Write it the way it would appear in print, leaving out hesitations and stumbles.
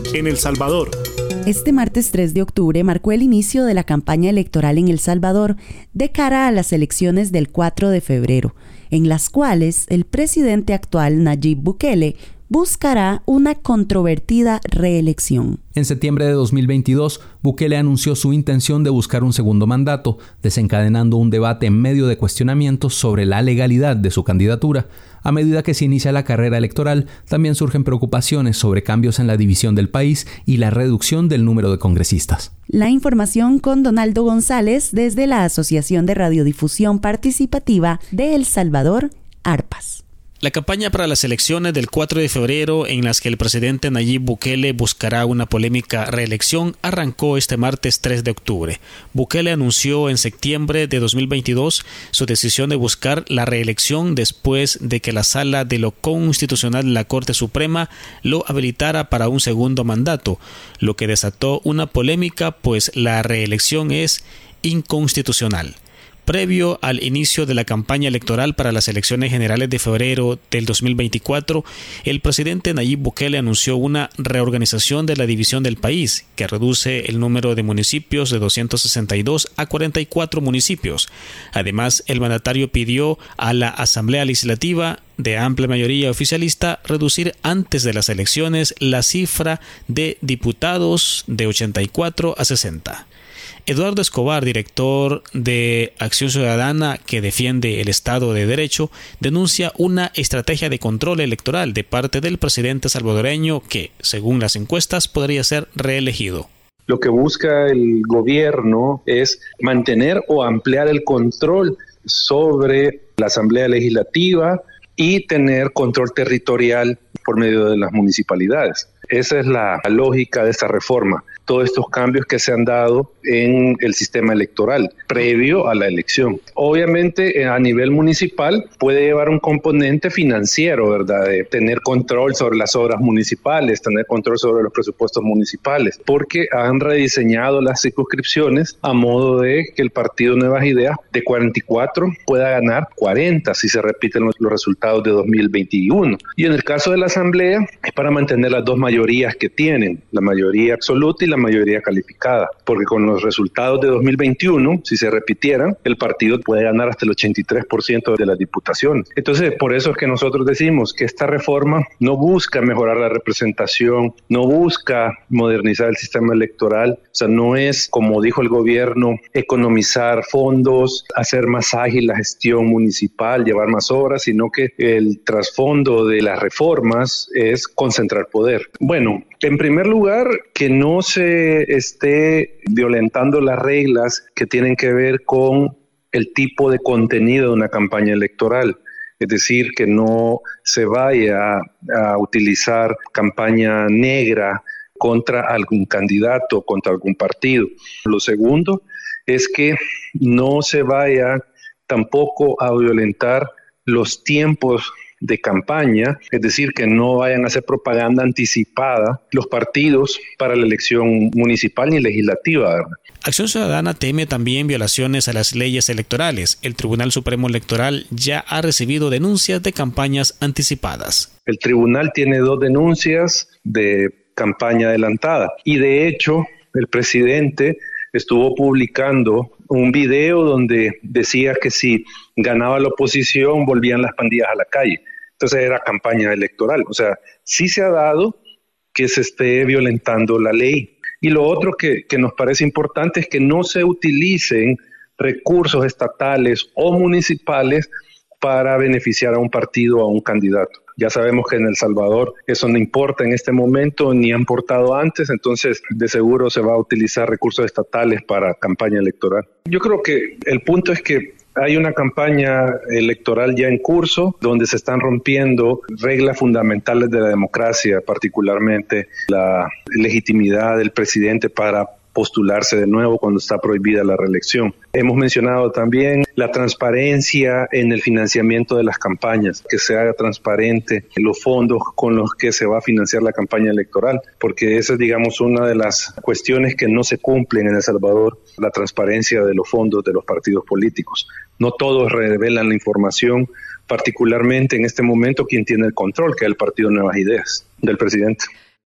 en El Salvador. Este martes 3 de octubre marcó el inicio de la campaña electoral en El Salvador de cara a las elecciones del 4 de febrero, en las cuales el presidente actual Nayib Bukele buscará una controvertida reelección. En septiembre de 2022, Bukele anunció su intención de buscar un segundo mandato, desencadenando un debate en medio de cuestionamientos sobre la legalidad de su candidatura. A medida que se inicia la carrera electoral, también surgen preocupaciones sobre cambios en la división del país y la reducción del número de congresistas. La información con Donaldo González desde la Asociación de Radiodifusión Participativa de El Salvador, ARPAS. La campaña para las elecciones del 4 de febrero, en las que el presidente Nayib Bukele buscará una polémica reelección, arrancó este martes 3 de octubre. Bukele anunció en septiembre de 2022 su decisión de buscar la reelección después de que la Sala de lo Constitucional de la Corte Suprema lo habilitara para un segundo mandato, lo que desató una polémica, pues la reelección es inconstitucional. Previo al inicio de la campaña electoral para las elecciones generales de febrero del 2024, el presidente Nayib Bukele anunció una reorganización de la división del país, que reduce el número de municipios de 262 a 44 municipios. Además, el mandatario pidió a la Asamblea Legislativa, de amplia mayoría oficialista, reducir antes de las elecciones la cifra de diputados de 84 a 60. Eduardo Escobar, director de Acción Ciudadana que defiende el Estado de Derecho, denuncia una estrategia de control electoral de parte del presidente salvadoreño que, según las encuestas, podría ser reelegido. Lo que busca el gobierno es mantener o ampliar el control sobre la Asamblea Legislativa y tener control territorial por medio de las municipalidades. Esa es la lógica de esta reforma. Todos estos cambios que se han dado en el sistema electoral previo a la elección. Obviamente a nivel municipal puede llevar un componente financiero, ¿verdad? De tener control sobre las obras municipales, tener control sobre los presupuestos municipales, porque han rediseñado las circunscripciones a modo de que el partido Nuevas Ideas de 44 pueda ganar 40 si se repiten los resultados de 2021. Y en el caso de la Asamblea es para mantener las dos mayorías que tienen, la mayoría absoluta y la mayoría calificada, porque con los resultados de 2021, si se repitieran, el partido puede ganar hasta el 83% de las diputaciones. Entonces, por eso es que nosotros decimos que esta reforma no busca mejorar la representación, no busca modernizar el sistema electoral, o sea, no es, como dijo el gobierno, economizar fondos, hacer más ágil la gestión municipal, llevar más obras, sino que el trasfondo de las reformas es concentrar poder. Bueno, en primer lugar, que no se esté violentando las reglas que tienen que ver con el tipo de contenido de una campaña electoral. Es decir, que no se vaya a utilizar campaña negra contra algún candidato, contra algún partido. Lo segundo es que no se vaya tampoco a violentar los tiempos de campaña, es decir, que no vayan a hacer propaganda anticipada los partidos para la elección municipal ni legislativa, ¿verdad? Acción Ciudadana teme también violaciones a las leyes electorales. El Tribunal Supremo Electoral ya ha recibido denuncias de campañas anticipadas. El tribunal tiene 2 denuncias de campaña adelantada y de hecho el presidente estuvo publicando un video donde decía que si ganaba la oposición volvían las pandillas a la calle. Entonces era campaña electoral. O sea, sí se ha dado que se esté violentando la ley. Y lo otro que nos parece importante es que no se utilicen recursos estatales o municipales para beneficiar a un partido o a un candidato. Ya sabemos que en El Salvador eso no importa en este momento ni ha importado antes, entonces de seguro se va a utilizar recursos estatales para campaña electoral. Yo creo que el punto es que hay una campaña electoral ya en curso donde se están rompiendo reglas fundamentales de la democracia, particularmente la legitimidad del presidente para postularse de nuevo cuando está prohibida la reelección. Hemos mencionado también la transparencia en el financiamiento de las campañas, que se haga transparente los fondos con los que se va a financiar la campaña electoral, porque esa es, digamos, una de las cuestiones que no se cumplen en El Salvador, la transparencia de los fondos de los partidos políticos. No todos revelan la información, particularmente en este momento quien tiene el control, que es el Partido Nuevas Ideas del presidente.